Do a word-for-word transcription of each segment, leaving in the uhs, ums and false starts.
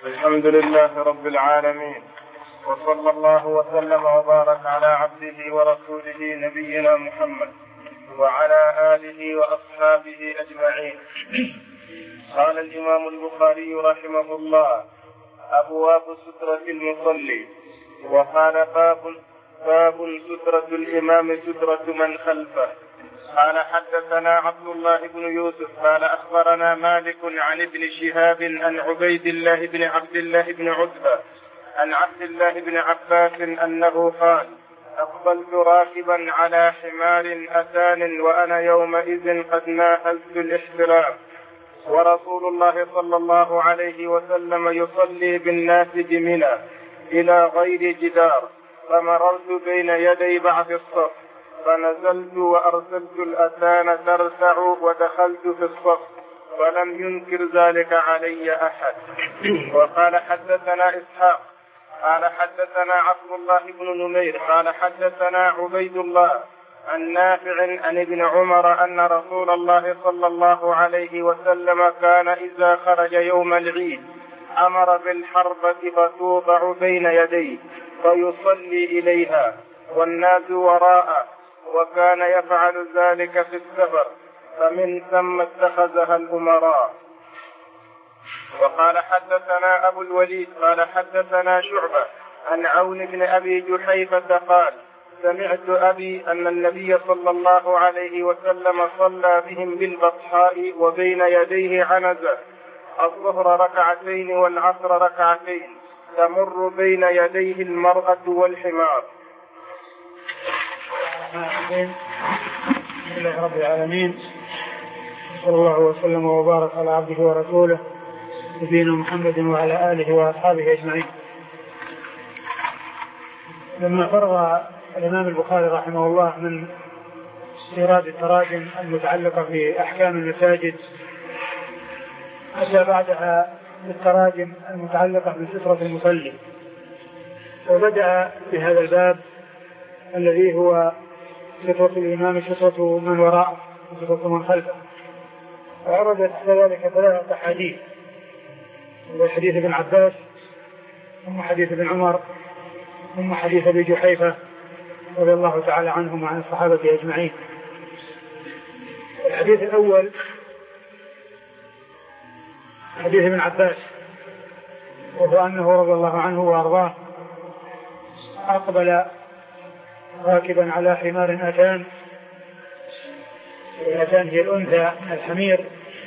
الحمد لله رب العالمين، وصلى الله وسلم وبارك على عبده ورسوله نبينا محمد وعلى آله وأصحابه أجمعين. قال الإمام البخاري رحمه الله: أبواب سترة المصلي. وقال باب باب سترة الإمام سترة من خلفه. قال حدثنا عبد الله بن يوسف قال أخبرنا مالك عن ابن شهاب عن عبيد الله بن عبد الله بن عتبة عن عبد الله بن عباس أنه قال: أقبلت راكبا على حمار أتان وأنا يومئذ قد ناهزت الاحترام، ورسول الله صلى الله عليه وسلم يصلي بالناس بمنى إلى غير جدار، فمررت بين يدي بعض الصف فنزلت وأرسلت الأتان ترتع ودخلت في الصف، ولم ينكر ذلك علي أحد. وقال حدثنا إسحاق قال حدثنا عبد الله بن نمير قال حدثنا عبيد الله عن نافع عن ابن عمر أن رسول الله صلى الله عليه وسلم كان إذا خرج يوم العيد أمر بالحربة فتوضع بين يديه فيصلي إليها والناس وراءه، وكان يفعل ذلك في السفر، فمن ثم اتخذها الأمراء. وقال حدثنا أبو الوليد قال حدثنا شعبة عن عون بن أبي جحيفة قال: سمعت أبي أن النبي صلى الله عليه وسلم صلى بهم بالبطحاء وبين يديه عنزة، الظهر ركعتين والعصر ركعتين، تمر بين يديه المرأة والحمار. بسم الله رب العالمين، صلى الله وسلم وبارك على عبده ورسوله نبينا محمد وعلى آله وأصحابه أجمعين. لما فرغ الإمام البخاري رحمه الله من استيراد التراجم المتعلقة في أحكام المساجد، أتى بعدها بالتراجم المتعلقة بسترة المصلي، وبدأ بهذا الباب الذي هو سترة الإمام سترة من وراءه وسترة من خلفه. وعرضت كذلك ثلاثة حديث: حديث ابن عباس، ثم حديث ابن عمر، ثم حديث ابي جحيفة رضي الله تعالى عنهم وعن الصحابة أجمعين. الحديث الأول حديث ابن عباس، وهو أنه رضي الله عنه وأرضاه أقبل راكبا على حمار أتان، الأتان هي الأنثى من الحمير،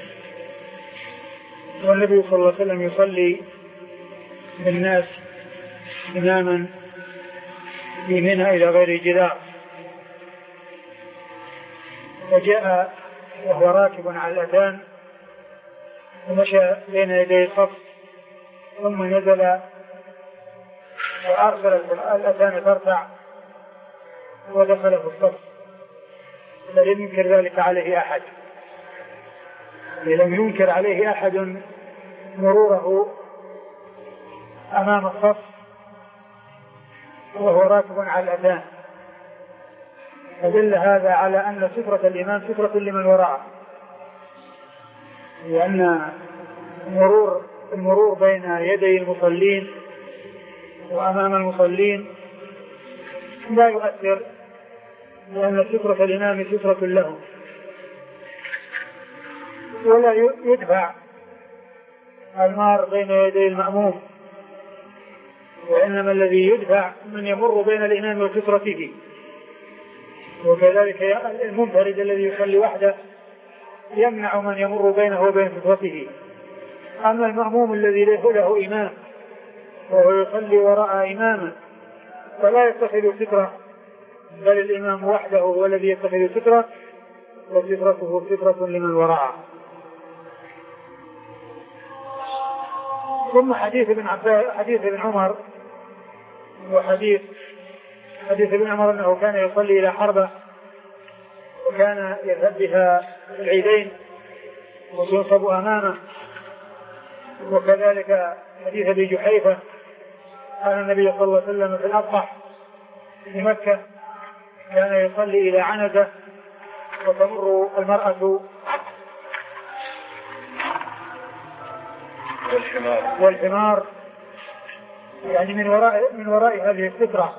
والنبي صلى الله عليه وسلم يصلي بالناس إماما في منى إلى غير جدار، وجاء وهو راكب على الأتان ومشى بين يدي الصف، ثم نزل وأرسل الأتان ترتع ودخل في الصف، فلم ينكر ذلك عليه أحد، لم ينكر عليه أحد مروره أمام الصف وهو راكب على الأذان. فدل هذا على أن سترة الإمام سترة لمن وراءه، لأن المرور المرور بين يدي المصلين وأمام المصلين لا يؤثر، لأن سترة الإمام سترة لهم، ولا يدفع المار بين يدي المأموم، وإنما الذي يدفع من يمر بين الإمام وسترته. وكذلك المنفرد الذي يصلي وحده يمنع من يمر بينه وبين سترته. أما المأموم الذي له إمام وهو يصلي وراء إمامه فلا يتخذ سترة، بل الإمام وحده هو الذي يتخذ سترة، وسترته سترة لمن وراءه. ثم حديث ابن عباس حديث ابن عمر، وحديث حديث ابن عمر أنه كان يصلي إلى حربة وكان يذهب بها العيدين وتنصب أمامه. وكذلك حديث ابي جحيفة كان النبي صلى الله عليه وسلم في الأضحى في مكة كان يصلي إلى عنزة وتمر المرأة والحمار والحمار يعني من وراء من وراء هذه السترة،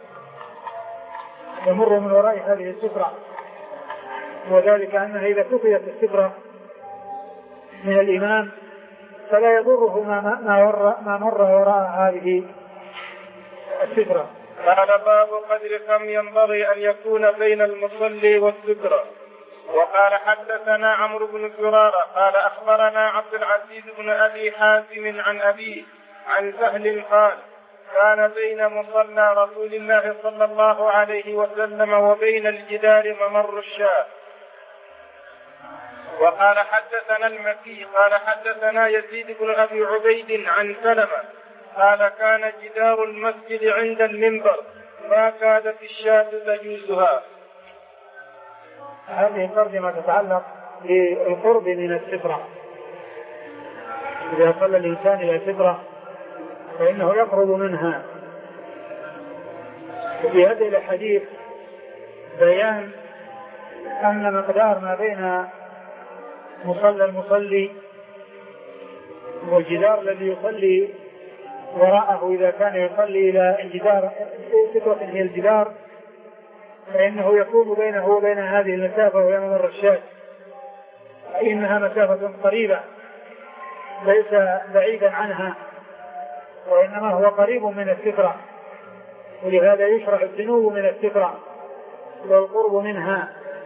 يمر من وراء هذه السترة، وذلك أنها إذا كفيت السترة من الإمام فلا يضره ما ما ما مر وراء هذه السترة. قال باب قدر كم ينبغي أن يكون بين المصلي والسترة. وقال حدثنا عمرو بن زرارة قال أخبرنا عبد العزيز بن أبي حازم عن أبيه عن سهل قال كان بين مصلى رسول الله صلى الله عليه وسلم وبين الجدار ممر الشاة. وقال حدثنا المكي قال حدثنا يزيد بن أبي عبيد عن سلمة قال كان جدار المسجد عند المنبر ما كادت الشاة تجوزها. هذه الترجمة تتعلق بالقرب من السترة. إذا صلى الإنسان إلى السترة فإنه يقرب منها. في هذه الحديث بيان أن مقدار ما بين مصلى المصلي والجدار الذي يصلي وراءه إذا كان يصلي إلى الجدار سترة هي الجدار فإنه يكون بينه وبين هذه المسافة وهي ممر الشاة، إنها مسافة قريبة ليس بعيدا عنها وإنما هو قريب من السترة، ولهذا يشرع الدنو من السترة والقرب منها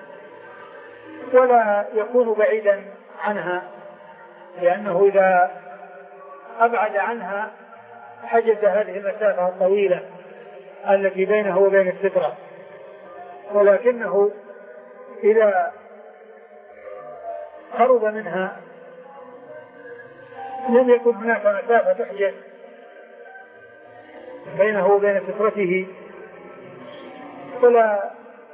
ولا يكون بعيدا عنها، لأنه إذا أبعد عنها حجز هذه المسافة الطويلة التي بينه وبين السترة. ولكنه إذا قرب منها لم يكن هناك مسافة تحجز بينه وبين سترته فلا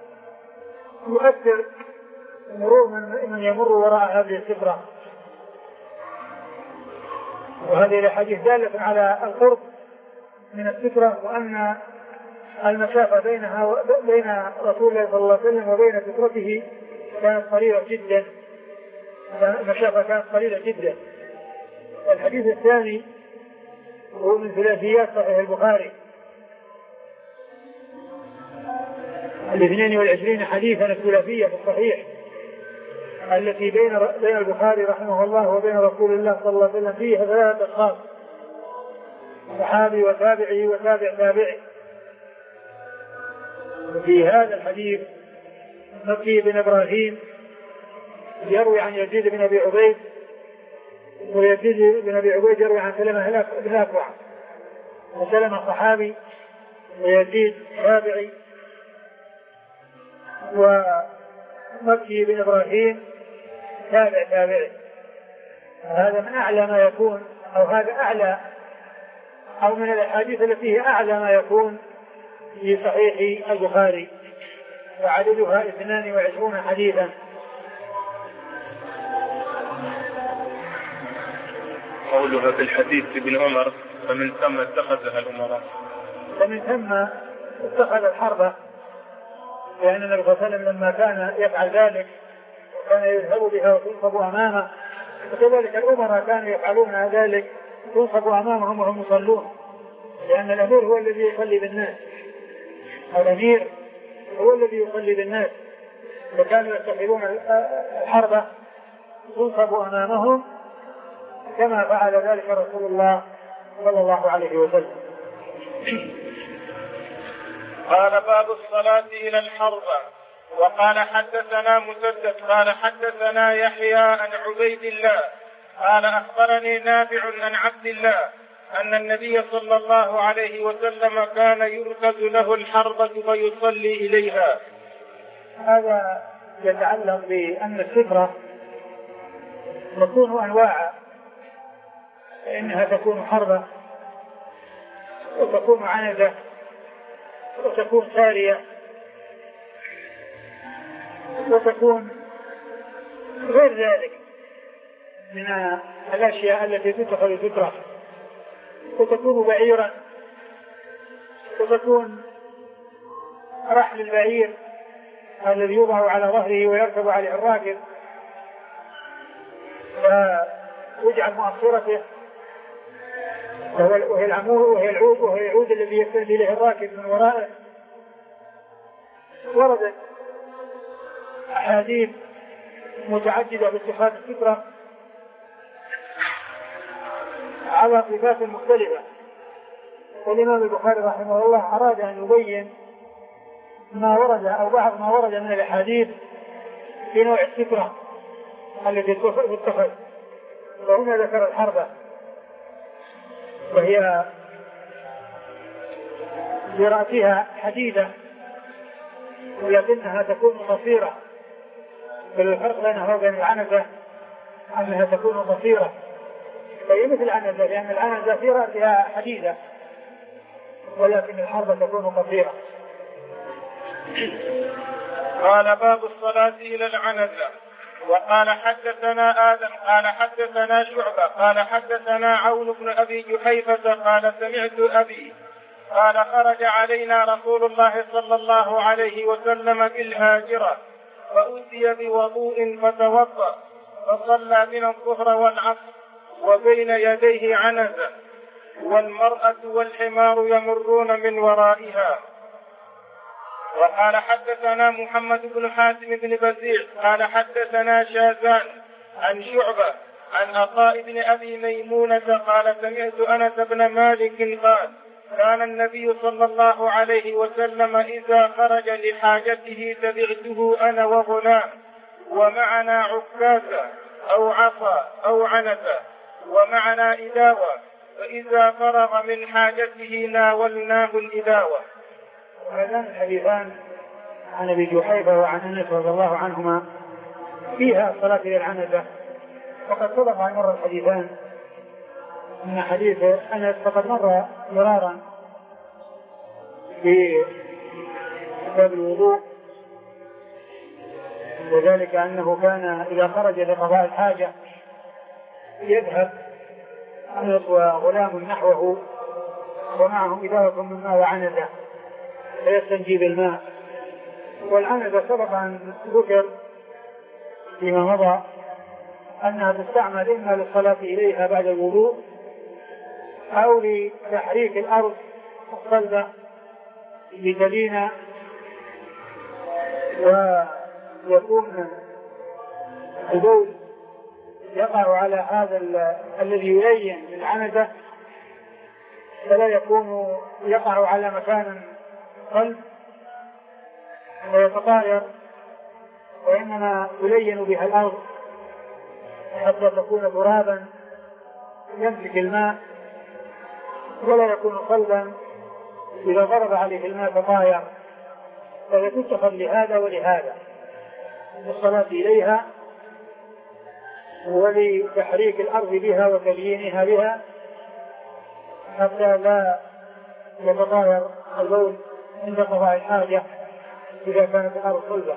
يؤثر مرور من يمر وراء هذه السترة. وهذه الحديث دالة على القرب من السترة وأن المسافة بينها بين رسول الله صلى الله عليه وسلم وبين سترته كانت قليلة جدا، المسافة كانت قليلة جدا. الحديث الثاني هو من ثلاثيات صحيح البخاري الاثنين والعشرين حديثا الثلاثية في الصحيح التي بين بين البخاري رحمه الله وبين رسول الله صلى الله عليه وسلم فيها ثلاثة أشخاص صحابي وتابعي وتابع تابعي. وفي هذا الحديث مكي بن إبراهيم يروي عن يزيد بن أبي عبيد ويزيد بن أبي عبيد يروي عن سلمة بن الأكوع وسلمة صحابي ويزيد تابعي ومكي بن إبراهيم تابع تابعي. هذا من أعلى ما يكون أو هذا أعلى أو من الأحاديث التي هي أعلى ما يكون في صحيح البخاري وعددها اثنان وعشرون حديثا. قولها في الحديث ابن عمر فمن ثم اتخذها الأمراء فمن ثم اتخذ الحرب، لأن النبي صلى الله عليه وسلم لما كان يفعل ذلك كان يذهب بها وتنصب أمامه، وكذلك الأمراء كانوا يفعلون ذلك تنصب أمامهم وهم يصلون، لأن الأمير هو الذي يصلي بالناس، الأمير هو الذي يصلي بالناس، فكانوا يتخذون الحربة تنصب أمامهم كما فعل ذلك رسول الله صلى الله عليه وسلم. قال باب الصلاة إلى الحربة. وقال حدثنا مسدد قال حدثنا يحيى عن عبيد الله قال أخبرني نافع عن عبد الله أن النبي صلى الله عليه وسلم كان يركز له الحربة فيصلي إليها. هذا يتعلق بأن السترة تكون أنواعا، فإنها تكون حربة وتكون عنزة وتكون سارية وتكون غير ذلك من الأشياء التي تدخل سترة، وتكون بعيرا وتكون رحل البعير الذي يوضع على ظهره ويركب عليه الراكب ويجعل مؤخرته وهي العمود وهي العود وهي العود الذي يستند إليه الراكب من ورائه. وردت أحاديث متعددة باتخاذ السترة على صفات مختلفة، والإمام البخاري رحمه الله أراد أن يبين ما ورد أو بعض ما ورد من الأحاديث في نوع السترة التي تتخذ. وهنا ذكر الحربة، وهي برأسها حديدة ولكنها تكون قصيرة، فالفرق بينها وبين العنزة أنها تكون قصيرة، فهي مثل العنزة، لأن العنزة في رأسها حديدة ولكن الحربة تكون قصيرة. قال باب الصلاة إلى العنزة. وقال حدثنا آدم قال حدثنا شعبة قال حدثنا عون بن أبي جحيفة قال سمعت أبي قال خرج علينا رسول الله صلى الله عليه وسلم بالهاجرة فأتي بوضوء فتوضأ فصلى بنا الظهر والعصر وبين يديه عنزة والمرأة والحمار يمرون من ورائها. وقال حدثنا محمد بن حاتم بن بزيع قال حدثنا شاذان عن شعبة عن عطاء بن أبي ميمونة قال سمعت أنس بن مالك قال كان النبي صلى الله عليه وسلم إذا خرج لحاجته تبعته أنا وغلام ومعنا عكازة أو عصا أو عنزة ومعنا إداوة، فإذا فرغ من حاجته ناولناه الإداوة. هذان الحديثان عن أبي جحيفة وعن أنس رضي الله عنهما فيها الصلاة إلى العنزة، وقد سبق عن مر الحديثان أن حديث أنس فقد مر مرارا في كتاب الوضوء، وذلك أنه كان إذا خرج لقضاء الحاجة يذهب أنس وغلام نحوه ومعه إداوة من ماء وعنزة فيستنجي بالماء. والعنزة سبق أن ذكر فيما مضى أنها تستعمل إما للصلاة إليها بعد الوضوء أو لتحريك الأرض الصلبة لتلين ويكون البول يقع على هذا الذي يلين العنزة فلا يكون يقع على مكان قلب ويتطاير، وإنما يلين بها الأرض حتى تكون ترابا يمسك الماء ولا يكون صلبا إذا ضرب عليه الماء تطاير، فيتتخذ لهذا ولهذا للصلاة إليها ولتحريك الأرض بها وتليينها بها حتى لا يتطاير البول عند قضاء الحاجة إذا كانت الأرض صلبة.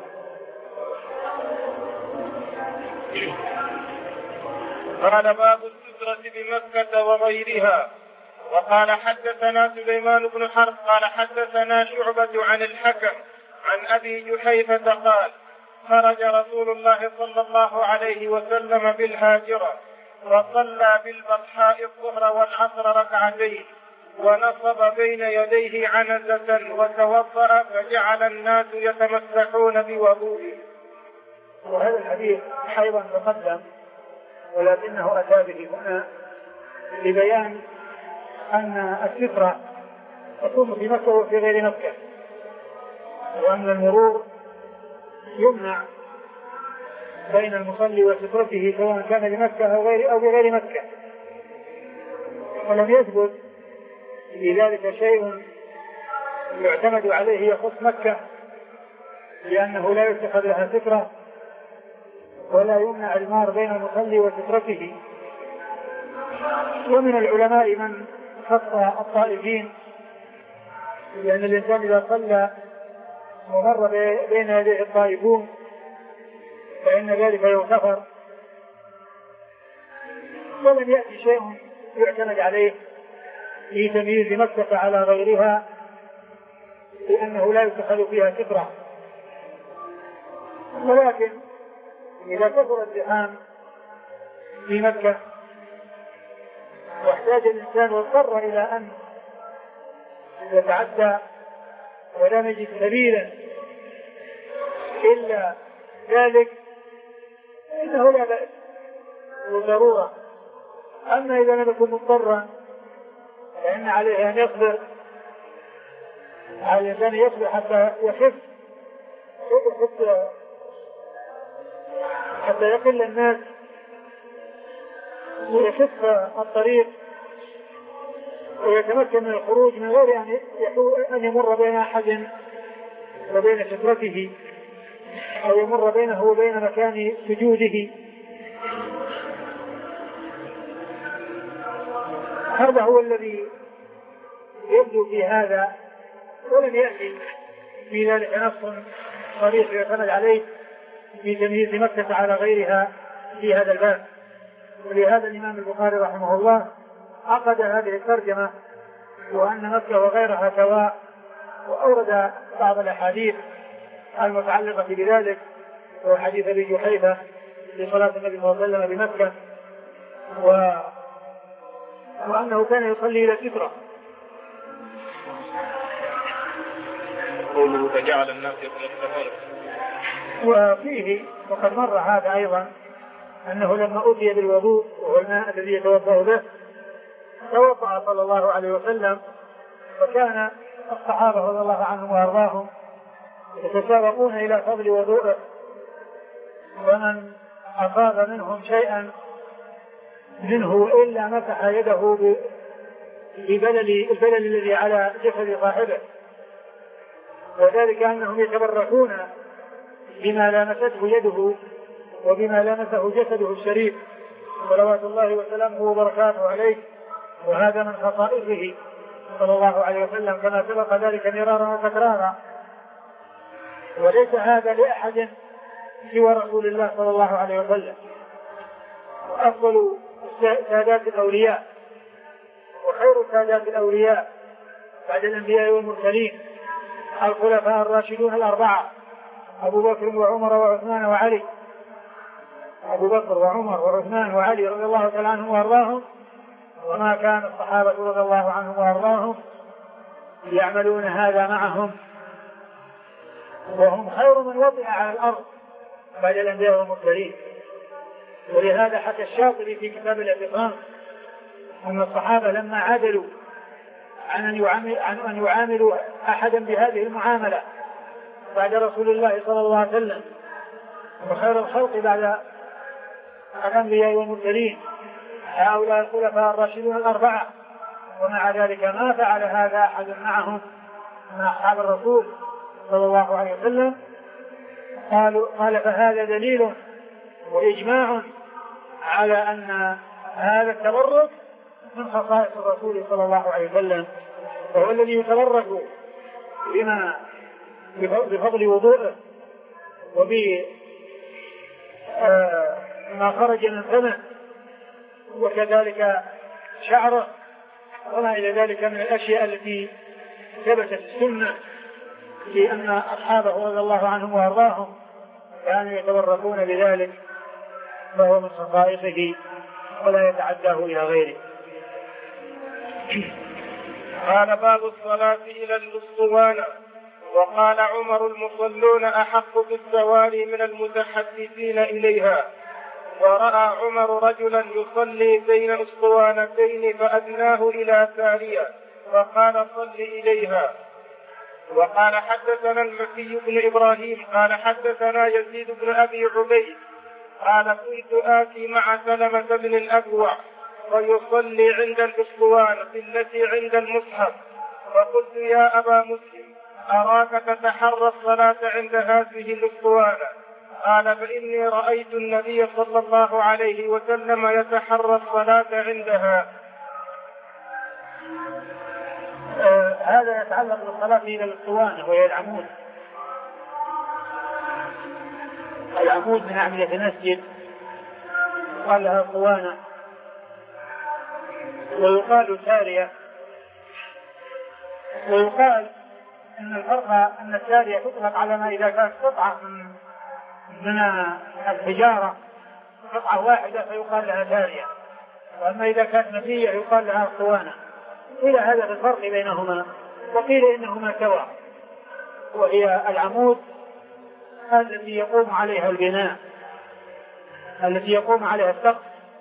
قال باب السترة بمكة وغيرها. وقال حدثنا سليمان بن حرب قال حدثنا شعبة عن الحكم عن أبي جحيفة قال خرج رسول الله صلى الله عليه وسلم بالهاجرة وصلى بالبطحاء الظهر والعصر ركعتين ونصب بين يديه عنزة وتوضأ فجعل الناس يتمسحون بوضوئه. وهذا الحديث أيضا تقدم ولكنه أتى به هنا لبيان أن السترة تكون في مكة وفي غير مكة، وأن المرور يمنع بين المصلي وسترته سواء كان بمكة أو غير أو بغير مكة. ولم يثبت في ذلك شيء يعتمد عليه يخص مكة لأنه لا يتخذ لها سترة ولا يمنع المار بين المصلي وسترته. ومن العلماء من خص الطائفين لأن الإنسان إذا صلى ومر بين يديه الطائفون فإن ذلك يغتفر. ولم يأتي شيء يعتمد عليه في تمييز مكة على غيرها لأنه لا يتخذ فيها سترة. ولكن إذا كثر الزحام في مكة احتاج الإنسان واضطر إلى أن يتعدى ولم يجد سبيلا إلا ذلك إنه لا بأس وضرورة. أما إذا لم يكن مضطرا فإن عليه أن يصبر، على الإنسان يصبر حتى يخف حتى حتى يقل الناس ويخف الطريق ويتمكن من الخروج من غير أن يمر بين أحد وبين سترته أو يمر بينه وبين مكان سجوده. هذا هو الذي يبدو في هذا، ولم يأتي في ذلك نص صريح يعتمد عليه في تمييز مكة على غيرها في هذا الباب. ولهذا الإمام البخاري رحمه الله عقد هذه الترجمة وأن مكة وغيرها سواء، وأورد بعض الأحاديث المتعلقة بذلك، وحديث أبي جحيفة في صلاة النبي صلى الله عليه وسلم بمكة، و... وأنه كان يصلي إلى سترة. قوله فجعل الناس يتنفسون. وفيه وقد مر هذا أيضا أنه لما أتي بالوضوء وهو الماء الذي يتوضأ به توضأ صلى الله عليه وسلم، فكان الصحابة رضي الله عنهم وأرضاهم يتسابقون إلى فضل وضوءه، ومن أصاب منهم شيئا منه إلا مسح يده ببلل البلل الذي على جسد صاحبه، وذلك أنهم يتبركون بما لامسته يده وبما لامسه جسده الشريف صلوات الله وسلامه وبركاته عليه. وهذا من خصائصه صلى الله عليه وسلم كما سبق ذلك مرارا وتكرارا، وليس هذا لأحد سوى رسول الله صلى الله عليه وسلم. وأفضل سادات الأولياء وخير سادات الأولياء بعد الأنبياء والمرسلين الخلفاء الراشدون الأربعة أبو بكر وعمر وعثمان وعلي أبو بكر وعمر وعثمان وعلي رضي الله تعالى عنهم وأرضاهم. وما كان الصحابة رضي الله عنهم وأرضاهم يعملون هذا معهم، وهم خير من وضع على الأرض بعد الأنبياء والمرسلين. ولهذا حكى الشاطبي في كتاب الاعتصام أن الصحابة لما عدلوا عن أن يعامل عن أن يعاملوا أحدا بهذه المعاملة بعد رسول الله صلى الله عليه وسلم وخير الخلق بعد الأنبياء والمرسلين هؤلاء الخلفاء الراشدون الأربعة، ومع ذلك ما فعل هذا أحد معهم مع أصحاب الرسول صلى الله عليه وسلم. قالوا قال فهذا دليل وإجماع على أن هذا التبرك من خصائص الرسول صلى الله عليه وسلم، وهو الذي يتبرك بما بفضل وضوءه وبما خرج من فمه وكذلك شعره وما إلى ذلك من الأشياء التي ثبتت السنة في أن أصحابه رضي الله عنهم وأرضاهم كانوا يتبركون بذلك، فهو من خصائصه ولا يتعداه إلى غيره. قال باب الصلاة إلى الأسطوانة. وقال عمر المصلون أحق بالسواري من المتحدثين إليها. ورأى عمر رجلا يصلي بين أسطوانتين فأدناه إلى سارية فقال صل إليها. وقال حدثنا المكي بن إبراهيم قال حدثنا يزيد بن أبي عبيد قال كنت آتي مع سلمة بن الأكوع ويصلي عند الأسطوانة التي عند المصحف، فقلت يا أبا مسلم أراك تتحرى الصلاة عند هذه الأسطوانة. قال فإني رأيت النبي صلى الله عليه وسلم يتحرى الصلاة عندها. آه هذا يتعلق بالصلاة إلى الأسطوانة وهي العمود. العمود من أعمدة المسجد قال لها أسطوانة، ويقال سارية، ويقال أن الفرق أن السارية تطلق على ما إذا كانت قطعة من الحجارة قطعة واحدة فيقال لها سارية، وأما إذا كانت مبنية يقال لها اسطوانة. إلى هذا الفرق بينهما، وقيل إنهما سواء، وهي العمود التي يقوم عليها البناء، التي يقوم عليها السقف،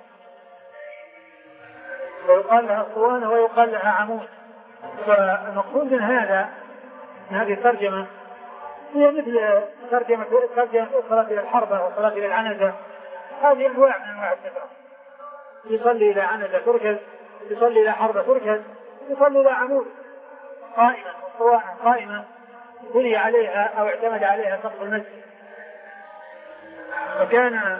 ويقال لها اسطوانة ويقال لها عمود. فالمقصود من هذا من هذه الترجمة هي مثل ترجمة ترجمة الصلاة إلى الحربة والصلاة إلى العنزة، هذه أنواع من أنواع السترة. يصلي إلى عنزة تركز، يصلي إلى حربة تركز، يصلي إلى عمود قائمة اسطوانة قائمة بني عليها أو اعتمد عليها سقف المسجد. فكان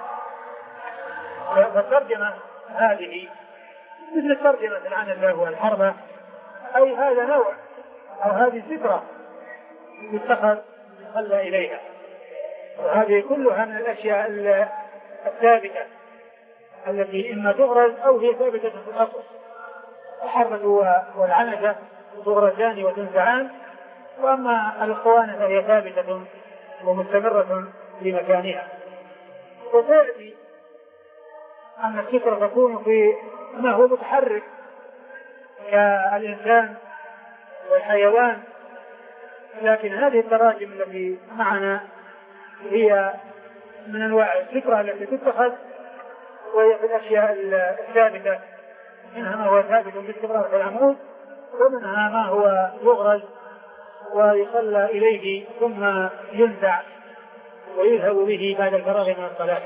فالترجمة هذه مثل ترجمة العنزة والحربة، أي هذا نوع أو هذه سترة يتخذ يصلى إليها. وهذه كلها من الأشياء الثابتة التي إما تغرز أو هي ثابتة في الأصل. الحربة والعنزة تغرزان وتنزعان، وأما الاسطوانة فهي ثابتة ومستمرة في مكانها. وتأتي أن السترة تكون في ما هو متحرك كالإنسان والحيوان، لكن هذه التراجم التي معنا هي من أنواع السترة التي تتخذ، وهي في الأشياء الثابتة، منها ما هو ثابت باستمرار في العمود، ومنها ما هو يغرز ويصلى إليه ثم ينزع ويذهب به بعد الفراغ من الصلاة.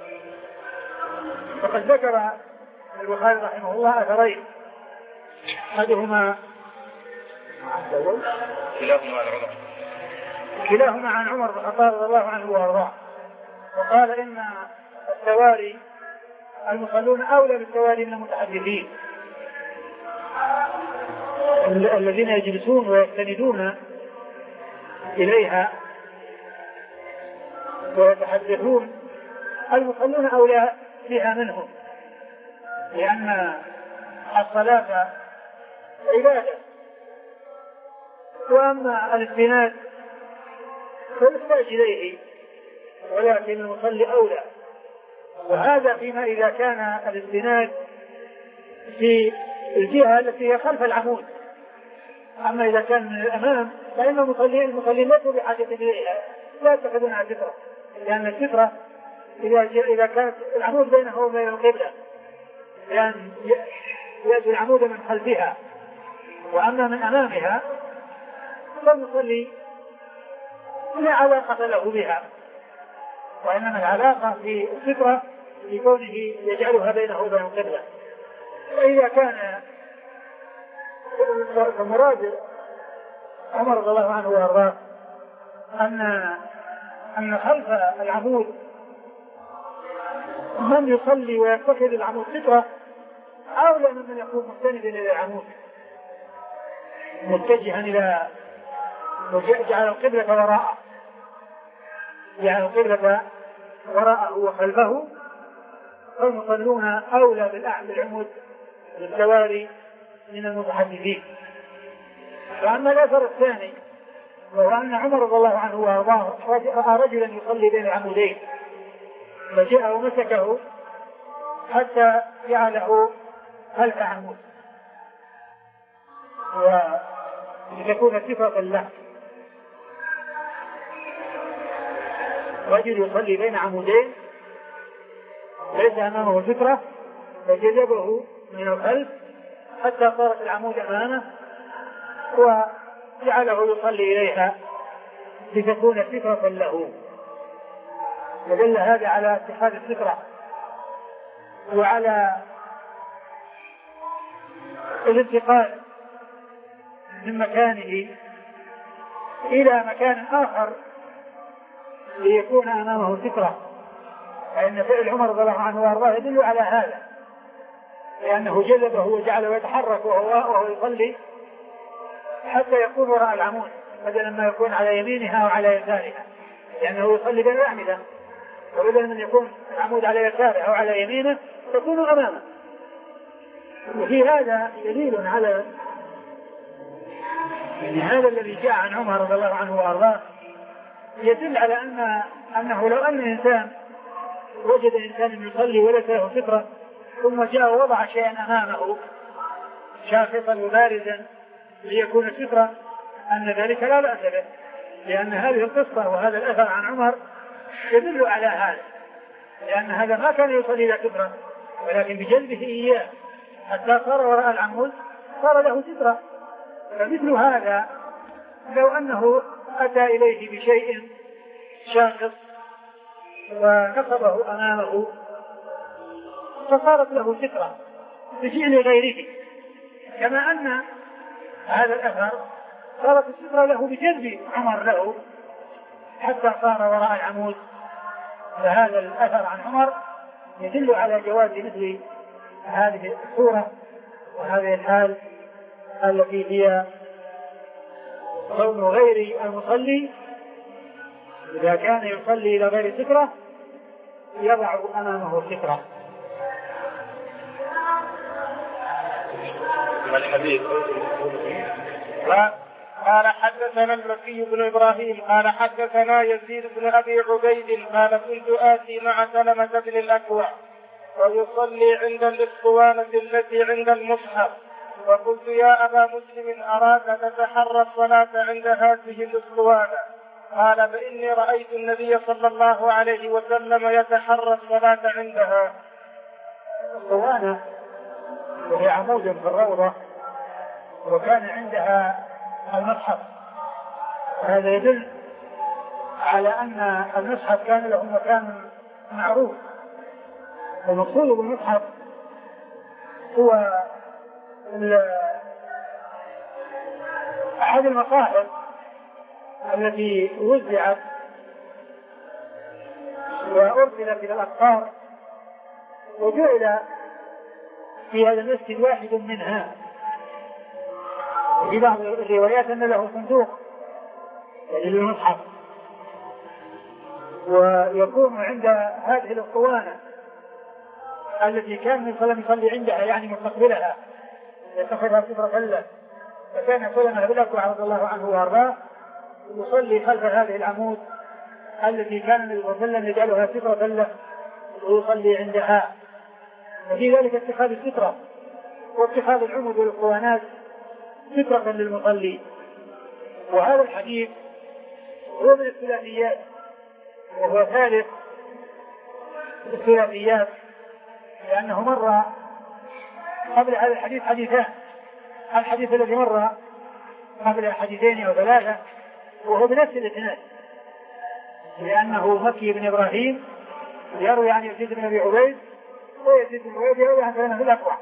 وقد ذكر البخاري رحمه الله أثرين، أحدهما كلاهما عن عمر بن الخطاب رضي الله عنه وارضاه، وقال إن السواري المصلون أولى بالسواري من المتحدثين الذين يجلسون ويستندون إليها ويتحدثون. المصلون أولى بها منهم، لأن الصلاة عبادة، وأما الاستناد فيحتاج إليه، ولكن المصلي أولى. وهذا فيما إذا كان الاستناد في الجهة التي هي خلف العمود. أما إذا كان من الأمام فإن المصلين المصلين ليسوا بحاجة إليها، لا يتخذونها سترة، لأن السترة إذا إذا كانت العمود بينه وبين القبلة لأن يأتي العمود من خلفها، وأما من أمامها فالمصلي لا علاقة له بها، وإنما العلاقة في السترة في كونه يجعلها بينه وبين القبلة. وإذا كان مراد عمر رضي الله عنه وارضاه أن أن خلف العمود من يصلي ويتخذ العمود سترة أولى من من يكون مستندا إلى العمود متجها إلى جعل القبلة وراءه جعل القبلة وراءه وخلفه. فالمصلون أولى بالعمود بالسواري من المتحدثين. وأما الأثر الثاني وهو أن عمر رضي الله عنه وارضاه رأى رجلا يصلي بين العمودين، فجاء ومسكه حتى جعله خلف عمود ولتكون صفة له. رجل يصلي بين عمودين ليس أمامه سترة، فجذبه من الخلف حتى صارت العمود أمامه وجعله يصلي إليها لتكون سترة له. فدل هذا على اتخاذ السترة وعلى الانتقال من مكانه إلى مكان آخر ليكون أمامه سترة. فإن فعل عمر رضي الله عنه وارضاه يدل على هذا، لأنه جذبه وجعله يتحرك وهو, وهو يصلي حتى يكون وراء العمود بدلا ما يكون على يمينها أو على يسارها، لأنه يصلي بين الأعمدة، وبدلا من يكون العمود على يساره أو على يمينه تكون أمامه. وفي هذا دليل على يعني هذا الذي جاء عن عمر رضي الله عنه وارضاه يدل على أن أنه لو أن إنسان وجد إنسان يصلي وليس له سترة ثم جاء ووضع شيئا أمامه شاخصا وبارزا ليكون سترا أن ذلك لا بأس به، لأن هذه القصة وهذا الأثر عن عمر يدل على هذا، لأن هذا ما كان يصلي إلى سترة، ولكن بجلبه إياه حتى صار وراء العمود صار له سترة. فمثل هذا لو أنه أتى إليه بشيء شاخص ونصبه أمامه فصارت له سترة بفعل غيره، كما أن هذا الأثر صارت السترة له بجلب عمر له حتى صار وراء العمود. فهذا الأثر عن عمر يدل على جواز مثل هذه الصورة وهذه الحال التي هي كون غير المصلي إذا كان يصلي إلى غير سترة يضع أمامه سترة. قال حدثنا المكي بن إبراهيم قال حدثنا يزيد بن أبي عبيد قال كنت آتي مع سلمة بن الأكوع ويصلي عند الإسطوانة التي عند المصحف، وقلت يا أبا مسلم أراك تتحرى الصلاة عند هذه الإسطوانة، قال فإني رأيت النبي صلى الله عليه وسلم يتحرى الصلاة عندها. الإسطوانة وهي عمود في الروضة وكان عندها المصحف، هذا يدل على أن المصحف كان له مكان معروف. المقصود بالمصحف هو أحد المصاحف التي وزعت وأرسلت إلى الأقطار وجعل في هذا المسجد واحد منها. في بعض الروايات أن له صندوق للمصحف، ويكون عند هذه الأسطوانة التي كان من صلى يصلي عندها يعني مستقبلها يتخذها سترة له، فكان سلمة بن الأكوع رضي الله عنه وأرضاه يصلي خلف هذه العمود التي كان النبي صلى الله عليه وسلم يجعلها سترة له ويصلي عندها. وفي ذلك اتخاذ السترة واتخاذ العمود والأسطوانات سترة للمصلي. وهذا الحديث هو من الثلاثيات، وهو ثالث الثلاثيات، لأنه مر قبل هذا الحديث حديثان. الحديث الذي مر قبل حديثين أو ثلاثة وهو بنفس الإسناد، لأنه مكي بن إبراهيم يروي عن يزيد بن أبي عبيد ويزيد بن عبيد يروي عن سلمة بن الأكوع،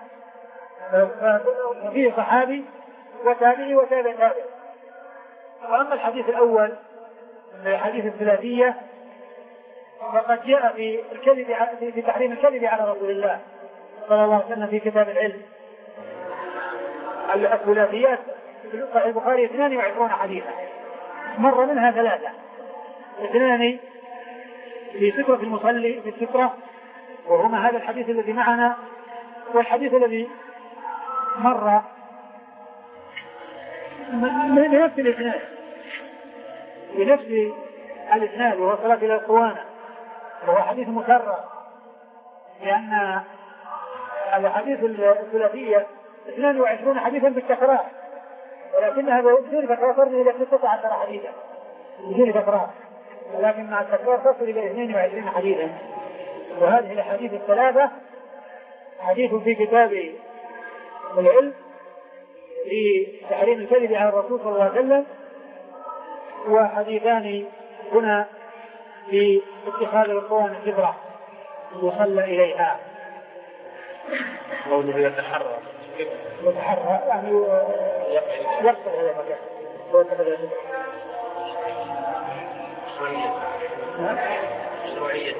ففيه صحابي وتابعي وتابع تابع. وأما الحديث الأول حديث الثلاثية فقد جاء في الكذب في تحريم الكذب على رسول الله صلى الله عليه وسلم في كتاب العلم. الثلاثيات في صحيح البخاري اثنان وعشرون حديثا، مر منها ثلاثة، اثنان في سترة المصلي في السترة وهما هذا الحديث الذي معنا، والحديث الذي مر بنفس الإسناد بنفس الإسناد وهو صلاة إلى الأسطوانة، وهو حديث مكرر، لأن الحديث الثلاثية اثنان وعشرون حديثا بالتكرار، ولكنها بدون تكرار تصل إلى ستة عشر حديثا بدون تكرار، ولكن مع التكرار تصل إلى اثنين وعشرين حديثا. وهذه الحديث الثلاثة حديث في كتاب العلم في تحريم الكذب على الرسول صلى الله عليه وسلم، وحديثان هنا في اتخاذ الأسطوانة سترة يصلى إليها. قوله يتحرى يتحرى يعني يقصد هذا المكان ويتخذ سترة. مشروعية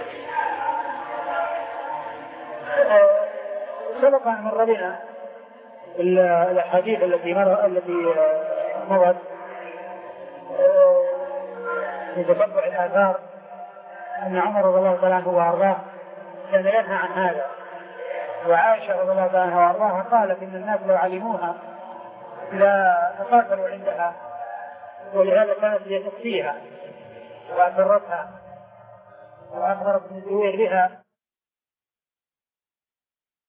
سبق أن مر بنا الحديث التي مر التي مضت في تتبع الآثار أن عمر رضي الله تعالى عنه وأرضاه كان ينهى عن هذا، وعائشة رضي الله تعالى عنها وأرضاها قالت إن الناس لو علموها لا تقاتلوا عندها، ولهذا كانت هي تخفيها وأسرتها وأخبرت من الزوير بها